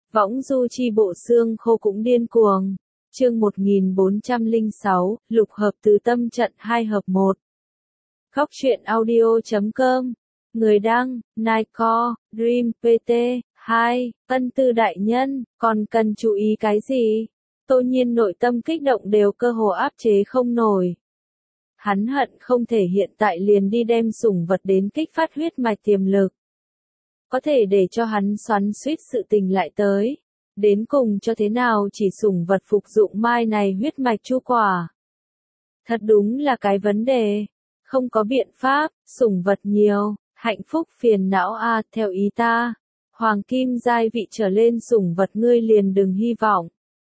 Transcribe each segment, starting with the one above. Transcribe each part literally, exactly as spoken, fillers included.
Võng du chi bộ xương khô cũng điên cuồng. Chương một nghìn bốn trăm lẻ sáu, lục hợp tứ tâm trận hai hợp một. Góc truyện audio chấm com. Người đăng, Nightcore, Dream pê tê, hai, Ân Tư đại nhân, còn cần chú ý cái gì? Tô Nhiên nội tâm kích động đều cơ hồ áp chế không nổi. Hắn hận không thể hiện tại liền đi đem sủng vật đến kích phát huyết mạch tiềm lực. Có thể để cho hắn xoắn xuýt sự tình lại tới. Đến cùng cho thế nào chỉ sủng vật phục dụng mai này huyết mạch chu quả. Thật đúng là cái vấn đề. Không có biện pháp, sủng vật nhiều, hạnh phúc phiền não a à, theo ý ta. Hoàng kim giai vị trở lên sủng vật ngươi liền đừng hy vọng.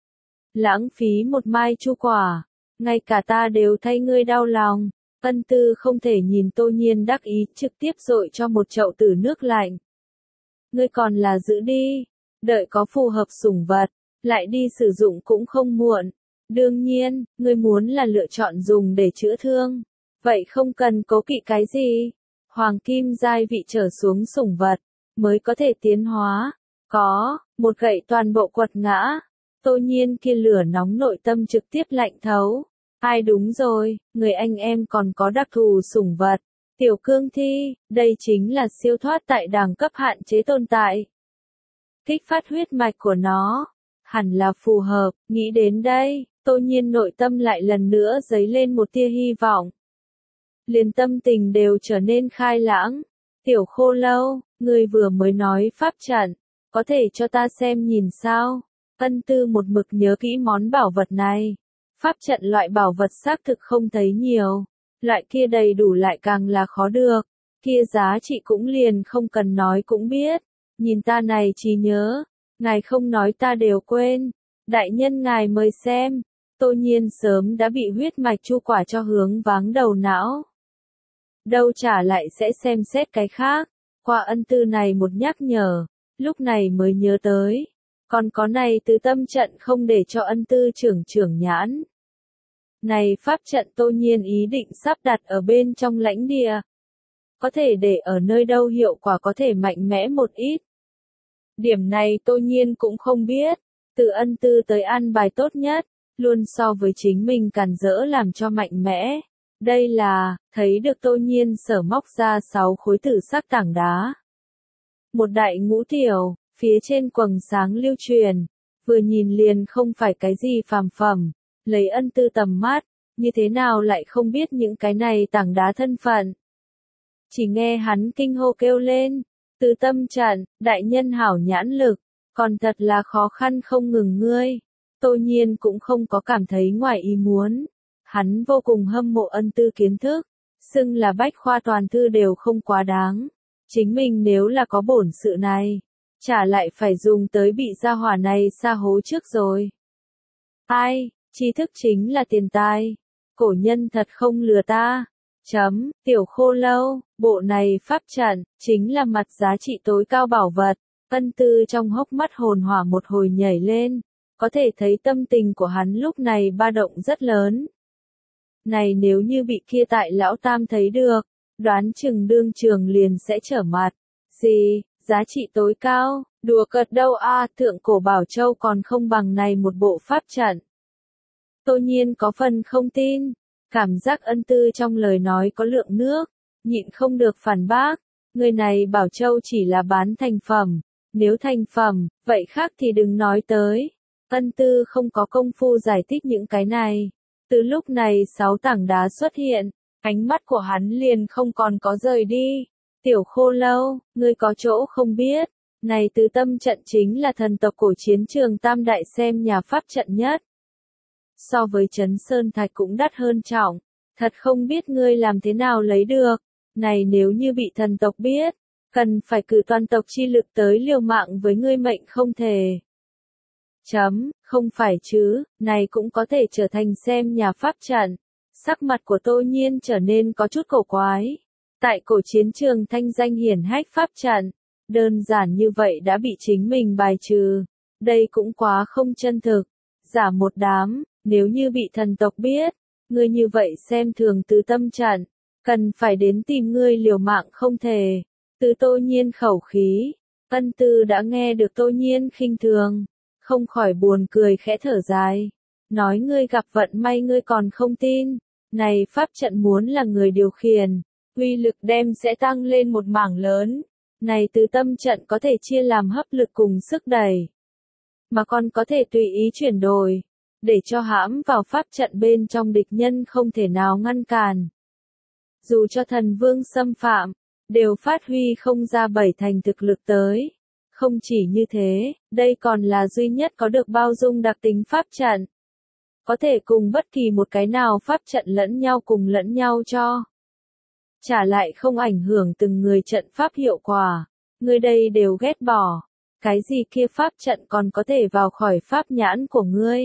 Lãng phí một mai chu quả, ngay cả ta đều thay ngươi đau lòng. Ân Tư không thể nhìn Tô Nhiên đắc ý trực tiếp dội cho một chậu tử nước lạnh. Ngươi còn là giữ đi, đợi có phù hợp sủng vật, lại đi sử dụng cũng không muộn. Đương nhiên, ngươi muốn là lựa chọn dùng để chữa thương, vậy không cần cố kỵ cái gì. Hoàng kim giai vị trở xuống sủng vật, mới có thể tiến hóa. Có, một gậy toàn bộ quật ngã. Tô Nhiên kia lửa nóng nội tâm trực tiếp lạnh thấu. Ai đúng rồi, người anh em còn có đặc thù sủng vật. Tiểu cương thi, đây chính là siêu thoát tại đẳng cấp hạn chế tồn tại. Kích phát huyết mạch của nó, hẳn là phù hợp, nghĩ đến đây, Tô Nhiên nội tâm lại lần nữa dấy lên một tia hy vọng. Liền tâm tình đều trở nên khai lãng. Tiểu khô lâu, người vừa mới nói pháp trận, có thể cho ta xem nhìn sao? Ân Tư một mực nhớ kỹ món bảo vật này. Pháp trận loại bảo vật xác thực không thấy nhiều. Loại kia đầy đủ lại càng là khó được. Kia giá trị cũng liền không cần nói cũng biết. Nhìn ta này trí nhớ. Ngài không nói ta đều quên. Đại nhân ngài mời xem. Tô Nhiên sớm đã bị huyết mạch chu quả cho hướng váng đầu não. Đâu trả lại sẽ xem xét cái khác. Qua Ân Tư này một nhắc nhở. Lúc này mới nhớ tới. Còn có này tứ tâm trận không để cho Ân Tư trưởng trưởng nhãn. Này pháp trận Tô Nhiên ý định sắp đặt ở bên trong lãnh địa. Có thể để ở nơi đâu hiệu quả có thể mạnh mẽ một ít. Điểm này Tô Nhiên cũng không biết. Từ Ân Tư tới an bài tốt nhất, luôn so với chính mình càn rỡ làm cho mạnh mẽ. Đây là, thấy được Tô Nhiên sở móc ra sáu khối tử sắc tảng đá. Một đại ngũ tiểu, phía trên quầng sáng lưu truyền, vừa nhìn liền không phải cái gì phàm phẩm. Lấy Ân Tư tầm mắt, như thế nào lại không biết những cái này tảng đá thân phận. Chỉ nghe hắn kinh hô kêu lên, tứ tâm trận, đại nhân hảo nhãn lực, còn thật là khó khăn không ngừng ngươi. Tô Nhiên cũng không có cảm thấy ngoài ý muốn. Hắn vô cùng hâm mộ Ân Tư kiến thức, xưng là bách khoa toàn thư đều không quá đáng. Chính mình nếu là có bổn sự này, chả lại phải dùng tới bị gia hỏa này sa hố trước rồi. Ai? Tri thức chính là tiền tài. Cổ nhân thật không lừa ta. Chấm, tiểu khô lâu, bộ này pháp trận, chính là mặt giá trị tối cao bảo vật. Ân Tư trong hốc mắt hồn hỏa một hồi nhảy lên. Có thể thấy tâm tình của hắn lúc này ba động rất lớn. Này nếu như bị kia tại lão tam thấy được, đoán chừng đương trường liền sẽ trở mặt. Gì, giá trị tối cao, đùa cợt đâu a à, thượng cổ bảo châu còn không bằng này một bộ pháp trận. Tô Nhiên có phần không tin, cảm giác Ân Tư trong lời nói có lượng nước, nhịn không được phản bác, người này bảo châu chỉ là bán thành phẩm, nếu thành phẩm, vậy khác thì đừng nói tới. Ân Tư không có công phu giải thích những cái này, từ lúc này sáu tảng đá xuất hiện, ánh mắt của hắn liền không còn có rời đi. Tiểu khô lâu, ngươi có chỗ không biết, này tứ tâm trận chính là thần tộc cổ chiến trường tam đại xem nhà pháp trận nhất. So với Trấn Sơn Thạch cũng đắt hơn trọng, thật không biết ngươi làm thế nào lấy được, này nếu như bị thần tộc biết, cần phải cử toàn tộc chi lực tới liều mạng với ngươi mệnh không thể. Chấm, không phải chứ, này cũng có thể trở thành xem nhà pháp trận. Sắc mặt của Tô Nhiên trở nên có chút cổ quái. Tại cổ chiến trường thanh danh hiển hách pháp trận, đơn giản như vậy đã bị chính mình bài trừ. Đây cũng quá không chân thực. Giả một đám, nếu như bị thần tộc biết, ngươi như vậy xem thường tứ tâm trận, cần phải đến tìm ngươi liều mạng không thể. Từ Tô Nhiên khẩu khí, Ân Tư đã nghe được Tô Nhiên khinh thường, không khỏi buồn cười khẽ thở dài. Nói ngươi gặp vận may ngươi còn không tin. Này pháp trận muốn là người điều khiển, uy lực đem sẽ tăng lên một mảng lớn. Này tứ tâm trận có thể chia làm hấp lực cùng sức đẩy. Mà còn có thể tùy ý chuyển đổi, để cho hãm vào pháp trận bên trong địch nhân không thể nào ngăn cản. Dù cho thần vương xâm phạm, đều phát huy không ra bảy thành thực lực tới. Không chỉ như thế, đây còn là duy nhất có được bao dung đặc tính pháp trận. Có thể cùng bất kỳ một cái nào pháp trận lẫn nhau cùng lẫn nhau cho. Trả lại không ảnh hưởng từng người trận pháp hiệu quả. Người đây đều ghét bỏ. Cái gì kia pháp trận còn có thể vào khỏi pháp nhãn của ngươi.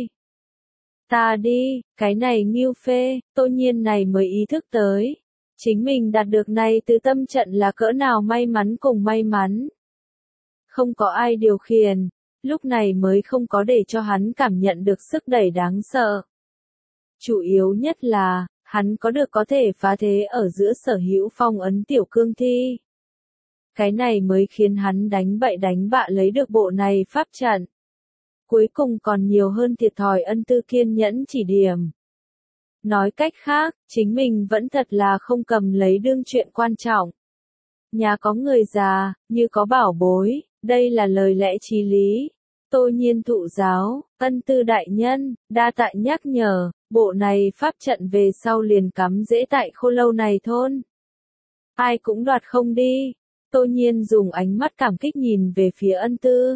Ta đi, cái này Ngưu Phê, Tô Nhiên này mới ý thức tới. Chính mình đạt được này từ tâm trận là cỡ nào may mắn cùng may mắn. Không có ai điều khiển, lúc này mới không có để cho hắn cảm nhận được sức đẩy đáng sợ. Chủ yếu nhất là, hắn có được có thể phá thế ở giữa sở hữu phong ấn tiểu cương thi. Cái này mới khiến hắn đánh bậy đánh bạ lấy được bộ này pháp trận. Cuối cùng còn nhiều hơn thiệt thòi Ân Tư kiên nhẫn chỉ điểm. Nói cách khác, chính mình vẫn thật là không cầm lấy đương chuyện quan trọng. Nhà có người già, như có bảo bối, đây là lời lẽ chí lý. Tô Nhiên thụ giáo, Ân Tư đại nhân, đa tạ nhắc nhở, bộ này pháp trận về sau liền cắm dễ tại Khô Lâu này thôn. Ai cũng đoạt không đi. Tô Nhiên dùng ánh mắt cảm kích nhìn về phía Ân Tư.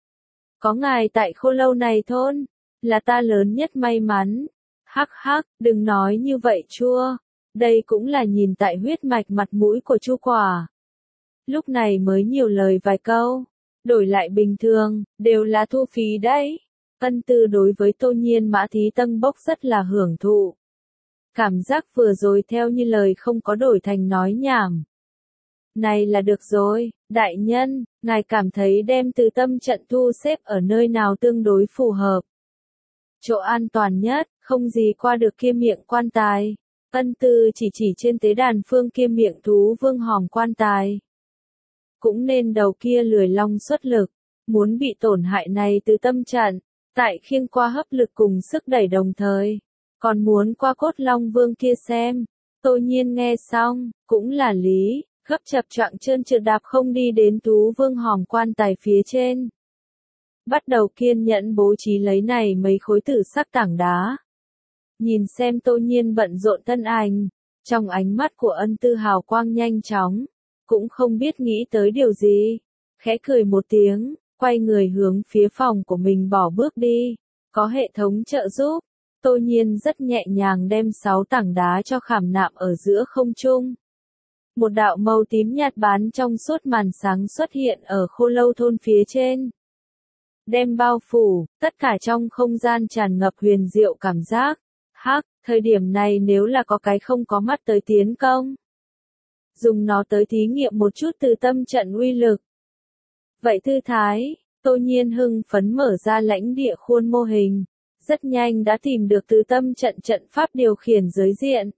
Có ngài tại Khô Lâu này thôn, là ta lớn nhất may mắn. Hắc hắc, đừng nói như vậy chua. Đây cũng là nhìn tại huyết mạch mặt mũi của Chu Quả. Lúc này mới nhiều lời vài câu. Đổi lại bình thường, đều là thu phí đấy. Ân Tư đối với Tô Nhiên mã thí tân bốc rất là hưởng thụ. Cảm giác vừa rồi theo như lời không có đổi thành nói nhảm. Này là được rồi, đại nhân, ngài cảm thấy đem từ tâm trận thu xếp ở nơi nào tương đối phù hợp. Chỗ an toàn nhất, không gì qua được kia miệng quan tài. Ân Tư chỉ chỉ trên tế đàn phương kia miệng thú vương hòm quan tài. Cũng nên đầu kia lười long xuất lực, muốn bị tổn hại này từ tâm trận, tại khiêng qua hấp lực cùng sức đẩy đồng thời. Còn muốn qua cốt long vương kia xem. Tô Nhiên nghe xong, cũng là lý. Gấp chập choạng trơn trượt đạp không đi đến thú vương hòm quan tài phía trên. Bắt đầu kiên nhẫn bố trí lấy này mấy khối tử sắc tảng đá. Nhìn xem Tô Nhiên bận rộn thân ảnh, trong ánh mắt của Ân Tư hào quang nhanh chóng, cũng không biết nghĩ tới điều gì. Khẽ cười một tiếng, quay người hướng phía phòng của mình bỏ bước đi. Có hệ thống trợ giúp, Tô Nhiên rất nhẹ nhàng đem sáu tảng đá cho khảm nạm ở giữa không trung. Một đạo màu tím nhạt bán trong suốt màn sáng xuất hiện ở Khô Lâu thôn phía trên. Đem bao phủ, tất cả trong không gian tràn ngập huyền diệu cảm giác. Hắc, thời điểm này nếu là có cái không có mắt tới tiến công. Dùng nó tới thí nghiệm một chút từ tâm trận uy lực. Vậy thư thái, Tô Nhiên hưng phấn mở ra lãnh địa khuôn mô hình. Rất nhanh đã tìm được từ tâm trận trận pháp điều khiển giới diện.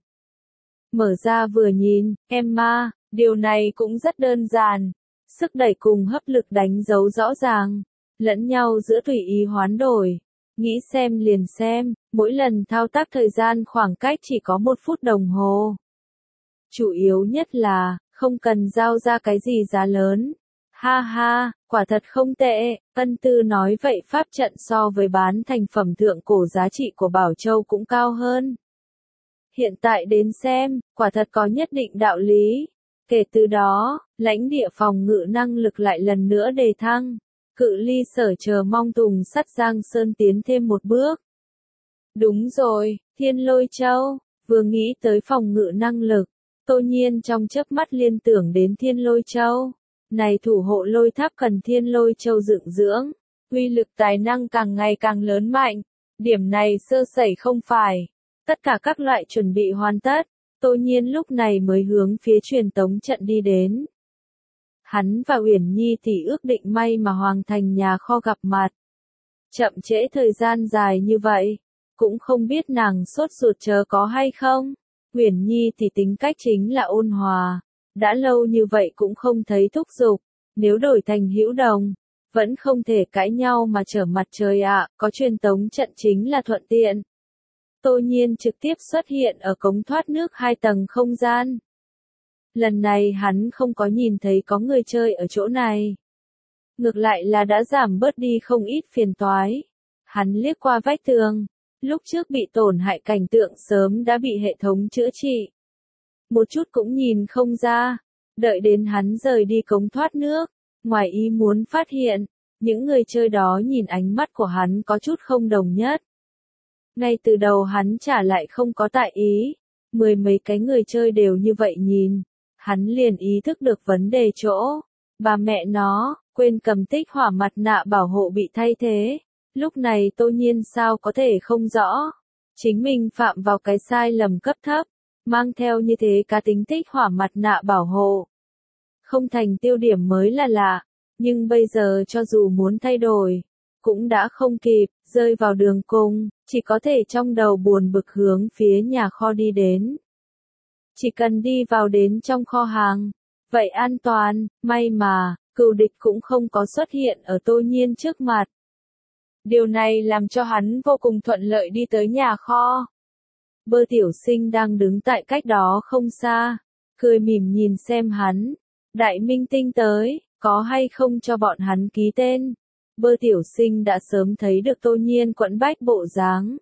Mở ra vừa nhìn, Emma, điều này cũng rất đơn giản. Sức đẩy cùng hấp lực đánh dấu rõ ràng. Lẫn nhau giữa tùy ý hoán đổi. Nghĩ xem liền xem, mỗi lần thao tác thời gian khoảng cách chỉ có một phút đồng hồ. Chủ yếu nhất là, không cần giao ra cái gì giá lớn. Ha ha, quả thật không tệ, Ân Tư nói vậy pháp trận so với bán thành phẩm thượng cổ giá trị của Bảo Châu cũng cao hơn. Hiện tại đến xem, quả thật có nhất định đạo lý. Kể từ đó, lãnh địa phòng ngự năng lực lại lần nữa đề thăng. Cự ly sở chờ mong Tùng Sắt Giang Sơn tiến thêm một bước. Đúng rồi, Thiên Lôi Châu, vừa nghĩ tới phòng ngự năng lực, Tô Nhiên trong chớp mắt liên tưởng đến Thiên Lôi Châu. Này thủ hộ lôi tháp cần Thiên Lôi Châu dựng dưỡng, uy lực tài năng càng ngày càng lớn mạnh. Điểm này sơ sẩy không phải. Tất cả các loại chuẩn bị hoàn tất, Tô Nhiên lúc này mới hướng phía truyền tống trận đi đến. Hắn và Uyển Nhi thì ước định may mà Hoàng Thành nhà kho gặp mặt. Chậm trễ thời gian dài như vậy, cũng không biết nàng sốt ruột chờ có hay không. Uyển Nhi thì tính cách chính là ôn hòa, đã lâu như vậy cũng không thấy thúc giục, Nếu đổi thành hữu đồng, vẫn không thể cãi nhau mà trở mặt trời ạ, có truyền tống trận chính là thuận tiện. Tô Nhiên trực tiếp xuất hiện ở cống thoát nước hai tầng không gian. Lần này hắn không có nhìn thấy có người chơi ở chỗ này. Ngược lại là đã giảm bớt đi không ít phiền toái. Hắn liếc qua vách tường. Lúc trước bị tổn hại cảnh tượng sớm đã bị hệ thống chữa trị. Một chút cũng nhìn không ra. Đợi đến hắn rời đi cống thoát nước. Ngoài ý muốn phát hiện, những người chơi đó nhìn ánh mắt của hắn có chút không đồng nhất. Ngay từ đầu hắn trả lại không có tại ý. Mười mấy cái người chơi đều như vậy nhìn. Hắn liền ý thức được vấn đề chỗ. Bà mẹ nó, quên cầm tích hỏa mặt nạ bảo hộ bị thay thế. Lúc này Tô Nhiên sao có thể không rõ. Chính mình phạm vào cái sai lầm cấp thấp. Mang theo như thế cá tính tích hỏa mặt nạ bảo hộ. Không thành tiêu điểm mới là lạ. Nhưng bây giờ cho dù muốn thay đổi, cũng đã không kịp, rơi vào đường cùng, chỉ có thể trong đầu buồn bực hướng phía nhà kho đi đến. Chỉ cần đi vào đến trong kho hàng, vậy an toàn, may mà, cừu địch cũng không có xuất hiện ở Tô Nhiên trước mặt. Điều này làm cho hắn vô cùng thuận lợi đi tới nhà kho. Bơ tiểu sinh đang đứng tại cách đó không xa, cười mỉm nhìn xem hắn. Đại minh tinh tới, có hay không cho bọn hắn ký tên. Bơ tiểu sinh đã sớm thấy được Tô Nhiên quẫn bách bộ dáng.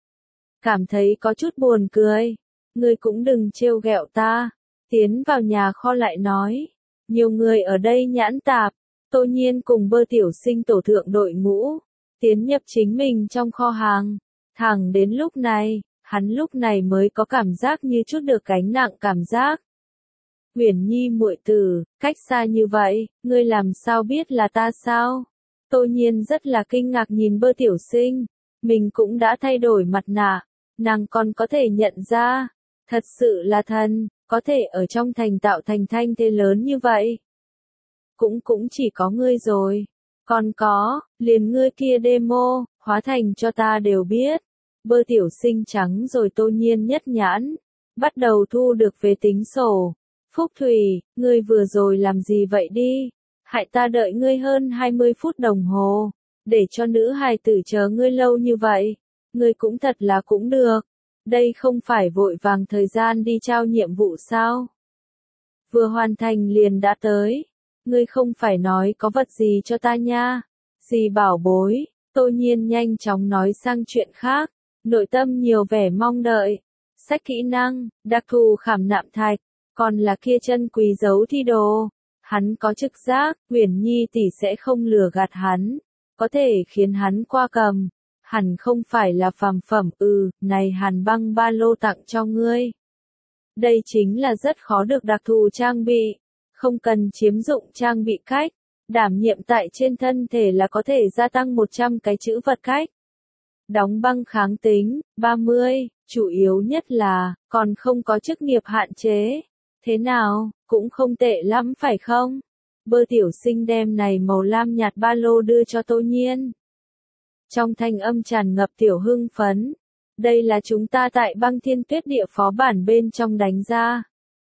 Cảm thấy có chút buồn cười. Ngươi cũng đừng trêu ghẹo ta. Tiến vào nhà kho lại nói. Nhiều người ở đây nhãn tạp. Tô Nhiên cùng bơ tiểu sinh tổ thượng đội ngũ. Tiến nhập chính mình trong kho hàng. Thẳng đến lúc này, hắn lúc này mới có cảm giác như chút được gánh nặng cảm giác. Huyền Nhi muội tử, cách xa như vậy, ngươi làm sao biết là ta sao? Tô Nhiên rất là kinh ngạc nhìn bơ tiểu sinh. Mình cũng đã thay đổi mặt nạ. Nàng còn có thể nhận ra. Thật sự là thần, có thể ở trong thành tạo thành thanh thế lớn như vậy. Cũng cũng chỉ có ngươi rồi. Còn có, liền ngươi kia demo, hóa thành cho ta đều biết. Bơ tiểu sinh trắng rồi Tô Nhiên nhất nhãn. Bắt đầu thu được về tính sổ. Phúc Thủy, ngươi vừa rồi làm gì vậy đi? Hại ta đợi ngươi hơn hai mươi phút đồng hồ. Để cho nữ hài tử chờ ngươi lâu như vậy. Ngươi cũng thật là cũng được. Đây không phải vội vàng thời gian đi trao nhiệm vụ sao? Vừa hoàn thành liền đã tới. Ngươi không phải nói có vật gì cho ta nha. Gì bảo bối, Tô Nhiên nhanh chóng nói sang chuyện khác. Nội tâm nhiều vẻ mong đợi. Sách kỹ năng, đặc thù khảm nạm thạch. Còn là kia chân quý dấu thi đồ. Hắn có trực giác, Huyền Nhi tỷ sẽ không lừa gạt hắn. Có thể khiến hắn qua cầm. Hẳn không phải là phàm phẩm, ừ, này hàn băng ba lô tặng cho ngươi. Đây chính là rất khó được đặc thù trang bị. Không cần chiếm dụng trang bị cách. Đảm nhiệm tại trên thân thể là có thể gia tăng một trăm cái chữ vật cách. Đóng băng kháng tính, ba mươi, chủ yếu nhất là, còn không có chức nghiệp hạn chế. Thế nào, cũng không tệ lắm phải không? Bơ tiểu sinh đem này màu lam nhạt ba lô đưa cho Tô Nhiên. Trong thanh âm tràn ngập tiểu hưng phấn. Đây là chúng ta tại băng thiên tuyết địa phó bản bên trong đánh ra.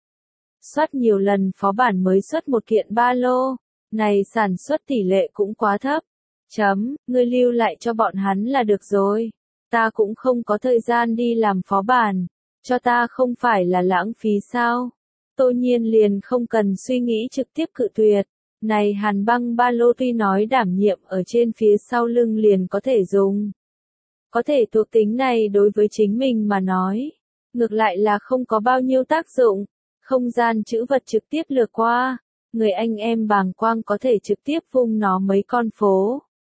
Xuất nhiều lần phó bản mới xuất một kiện ba lô. Này sản xuất tỷ lệ cũng quá thấp. Chấm, ngươi lưu lại cho bọn hắn là được rồi. Ta cũng không có thời gian đi làm phó bản. Cho ta không phải là lãng phí sao? Tô Nhiên liền không cần suy nghĩ trực tiếp cự tuyệt. Này hàn băng ba lô tuy nói đảm nhiệm ở trên phía sau lưng liền có thể dùng. Có thể thuộc tính này đối với chính mình mà nói. Ngược lại là không có bao nhiêu tác dụng. Không gian chữ vật trực tiếp lược qua. Người anh em bàng quang có thể trực tiếp vung nó mấy con phố.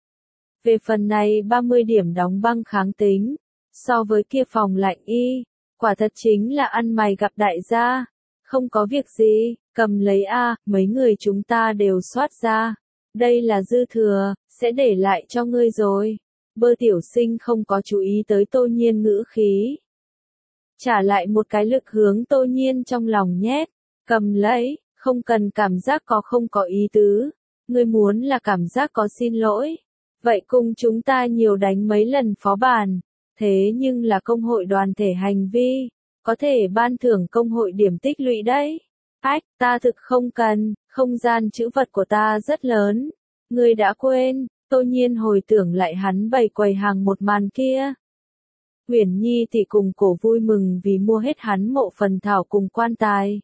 Về phần này ba mươi điểm đóng băng kháng tính. So với kia phòng lạnh y. Quả thật chính là ăn mày gặp đại gia. Không có việc gì, cầm lấy a, mấy người chúng ta đều soát ra. Đây là dư thừa, sẽ để lại cho ngươi rồi. Bơ tiểu sinh không có chú ý tới Tô Nhiên ngữ khí. Trả lại một cái lực hướng Tô Nhiên trong lòng nhét. Cầm lấy, không cần cảm giác có không có ý tứ. Ngươi muốn là cảm giác có xin lỗi. Vậy cùng chúng ta nhiều đánh mấy lần phó bản. Thế nhưng là công hội đoàn thể hành vi. Có thể ban thưởng công hội điểm tích lũy đấy. Ách, ta thực không cần, không gian trữ vật của ta rất lớn. Ngươi đã quên, Tô Nhiên hồi tưởng lại hắn bày quầy hàng một màn kia. Uyển Nhi thì cùng cổ vui mừng vì mua hết hắn mộ phần thảo cùng quan tài.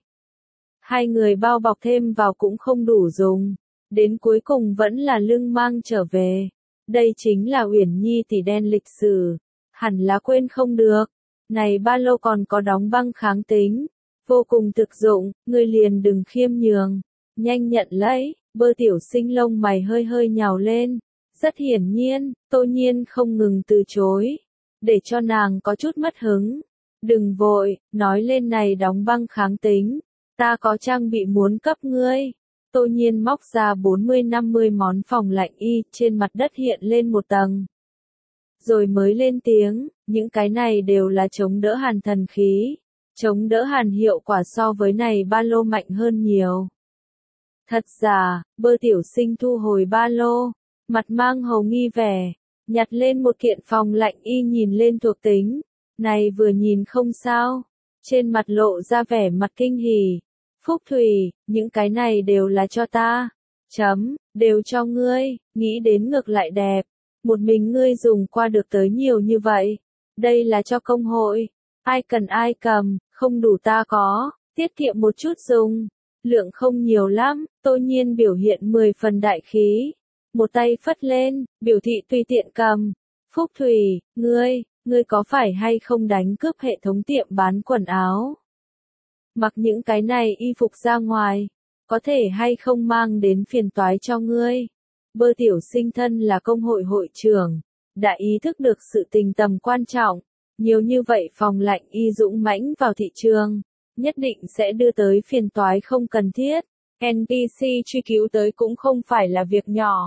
Hai người bao bọc thêm vào cũng không đủ dùng, đến cuối cùng vẫn là lưng mang trở về. Đây chính là Uyển Nhi tỷ đen lịch sử, hẳn là quên không được. Này ba lô còn có đóng băng kháng tính, vô cùng thực dụng, ngươi liền đừng khiêm nhường, nhanh nhận lấy. Bơ Tiểu Sinh lông mày hơi hơi nhào lên, rất hiển nhiên, Tô Nhiên không ngừng từ chối, để cho nàng có chút mất hứng. Đừng vội, nói lên này đóng băng kháng tính, ta có trang bị muốn cấp ngươi. Tô Nhiên móc ra bốn mươi năm mươi món phòng lạnh y, trên mặt đất hiện lên một tầng. Rồi mới lên tiếng, những cái này đều là chống đỡ hàn thần khí, chống đỡ hàn hiệu quả so với này ba lô mạnh hơn nhiều. Thật giả, Bơ Tiểu Sinh thu hồi ba lô, mặt mang hầu nghi vẻ, nhặt lên một kiện phòng lạnh y nhìn lên thuộc tính, này vừa nhìn không sao, trên mặt lộ ra vẻ mặt kinh hỉ. Phúc Thủy, những cái này đều là cho ta, chấm, đều cho ngươi, nghĩ đến ngược lại đẹp, một mình ngươi dùng qua được tới nhiều như vậy, đây là cho công hội, ai cần ai cầm, không đủ ta có, tiết kiệm một chút dùng. Lượng không nhiều lắm, Tô Nhiên biểu hiện mười phần đại khí. Một tay phất lên, biểu thị tùy tiện cầm. Phúc Thủy, ngươi, ngươi có phải hay không đánh cướp hệ thống tiệm bán quần áo? Mặc những cái này y phục ra ngoài, có thể hay không mang đến phiền toái cho ngươi? Bơ Tiểu Sinh thân là công hội hội trưởng, đã ý thức được sự tình tầm quan trọng. Nhiều như vậy phòng lạnh y dũng mãnh vào thị trường, nhất định sẽ đưa tới phiền toái không cần thiết. en pê xê truy cứu tới cũng không phải là việc nhỏ.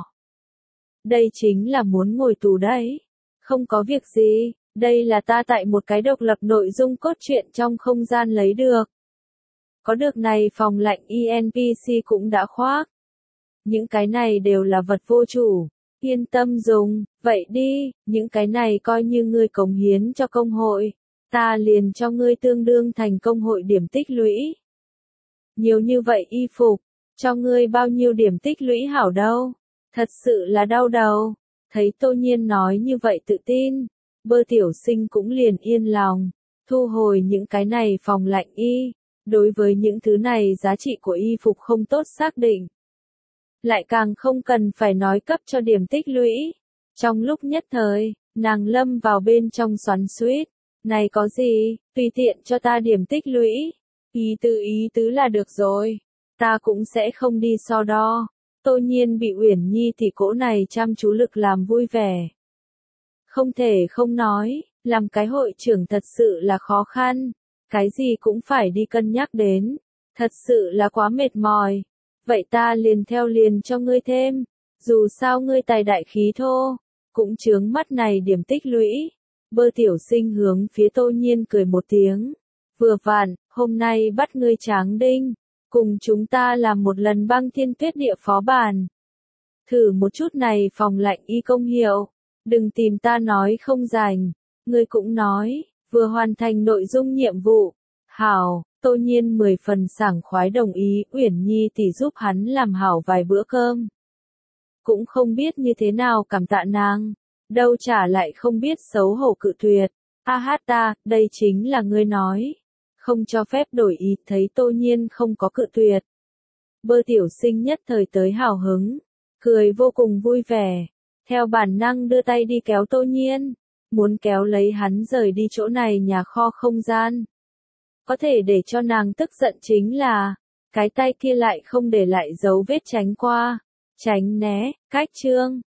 Đây chính là muốn ngồi tù đấy. Không có việc gì, đây là ta tại một cái độc lập nội dung cốt truyện trong không gian lấy được. Có được này phòng lạnh e en pê xê cũng đã khoác. Những cái này đều là vật vô chủ. Yên tâm dùng, vậy đi, những cái này coi như ngươi cống hiến cho công hội. Ta liền cho ngươi tương đương thành công hội điểm tích lũy. Nhiều như vậy y phục, cho ngươi bao nhiêu điểm tích lũy hảo đâu. Thật sự là đau đầu. Thấy Tô Nhiên nói như vậy tự tin, Bơ Tiểu Sinh cũng liền yên lòng, thu hồi những cái này phòng lạnh y. Đối với những thứ này giá trị của y phục không tốt xác định. Lại càng không cần phải nói cấp cho điểm tích lũy. Trong lúc nhất thời, nàng lâm vào bên trong xoắn xuýt. Này có gì, tùy tiện cho ta điểm tích lũy. Ý tứ ý tứ là được rồi. Ta cũng sẽ không đi so đo. Tô Nhiên bị Uyển Nhi tỷ cỗ này chăm chú lực làm vui vẻ. Không thể không nói, làm cái hội trưởng thật sự là khó khăn. Cái gì cũng phải đi cân nhắc đến. Thật sự là quá mệt mỏi. Vậy ta liền theo liền cho ngươi thêm. Dù sao ngươi tài đại khí thô, cũng chướng mắt này điểm tích lũy. Bơ Tiểu Sinh hướng phía Tô Nhiên cười một tiếng. Vừa vặn, hôm nay bắt ngươi Tráng Đinh. Cùng chúng ta làm một lần băng thiên tuyết địa phó bản. Thử một chút này phòng lạnh y công hiệu. Đừng tìm ta nói không rành. Ngươi cũng nói, vừa hoàn thành nội dung nhiệm vụ. Hảo, Tô Nhiên mười phần sảng khoái đồng ý, Uyển Nhi tỷ giúp hắn làm hảo vài bữa cơm. Cũng không biết như thế nào cảm tạ nàng. Đâu trả lại không biết xấu hổ cự tuyệt. A hát ta, đây chính là ngươi nói. Không cho phép đổi ý, thấy Tô Nhiên không có cự tuyệt. Bơ Tiểu Sinh nhất thời tới hào hứng. Cười vô cùng vui vẻ. Theo bản năng đưa tay đi kéo Tô Nhiên. Muốn kéo lấy hắn rời đi chỗ này nhà kho không gian. Có thể để cho nàng tức giận chính là, cái tay kia lại không để lại dấu vết tránh qua, tránh né, cách chương.